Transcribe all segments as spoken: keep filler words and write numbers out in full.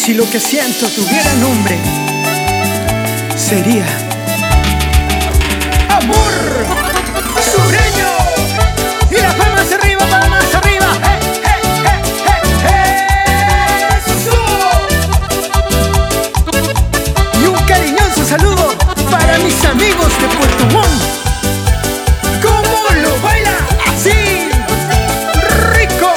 Si lo que siento tuviera nombre, sería amor sureño. Y las palmas arriba, palmas arriba. ¡Eh, eh, eh, eh, eso! Y un cariñoso saludo para mis amigos de Puerto Montt. ¿Cómo lo baila? Así, rico.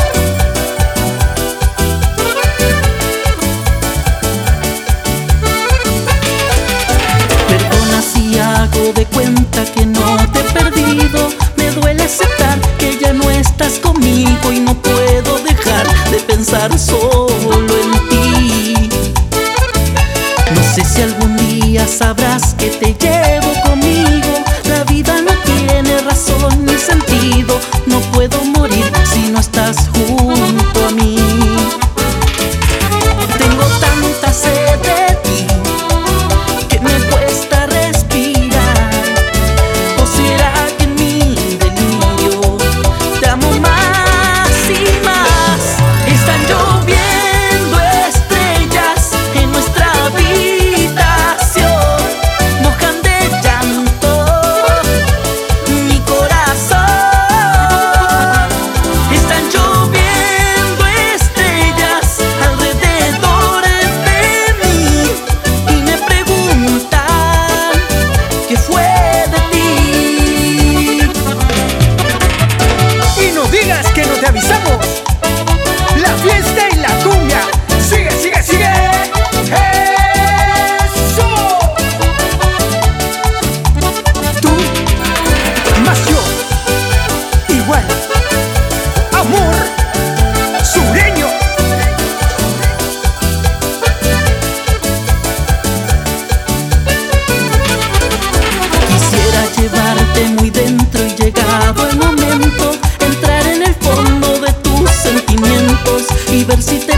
Perdona si hago de cuenta que no te he perdido. Me duele aceptar que ya no estás conmigo y no puedo dejar de pensar solo en ti. No sé si algún día sabrás que te llevo conmigo. La vida no tiene razón ni sentido. No puedo morir si no estás junto a mí. Tengo tanta sed de ti que me cuesta respirar. ¿O será que en mi delirio te amo más y más? Están lloviendo estrellas en nuestra habitación, mojan de llanto mi corazón. Están lloviendo estrellas alrededor de mí y me preguntan qué fue de ti. Y no digas que no te avisamos. La fiesta y la cumbia. Sigue, sigue, sigue. Eso. Tú más yo. Igual. Amor sureño. Quisiera llevarte muy dentro y llegado el momento, entrar en el fondo de tus sentimientos y ver si te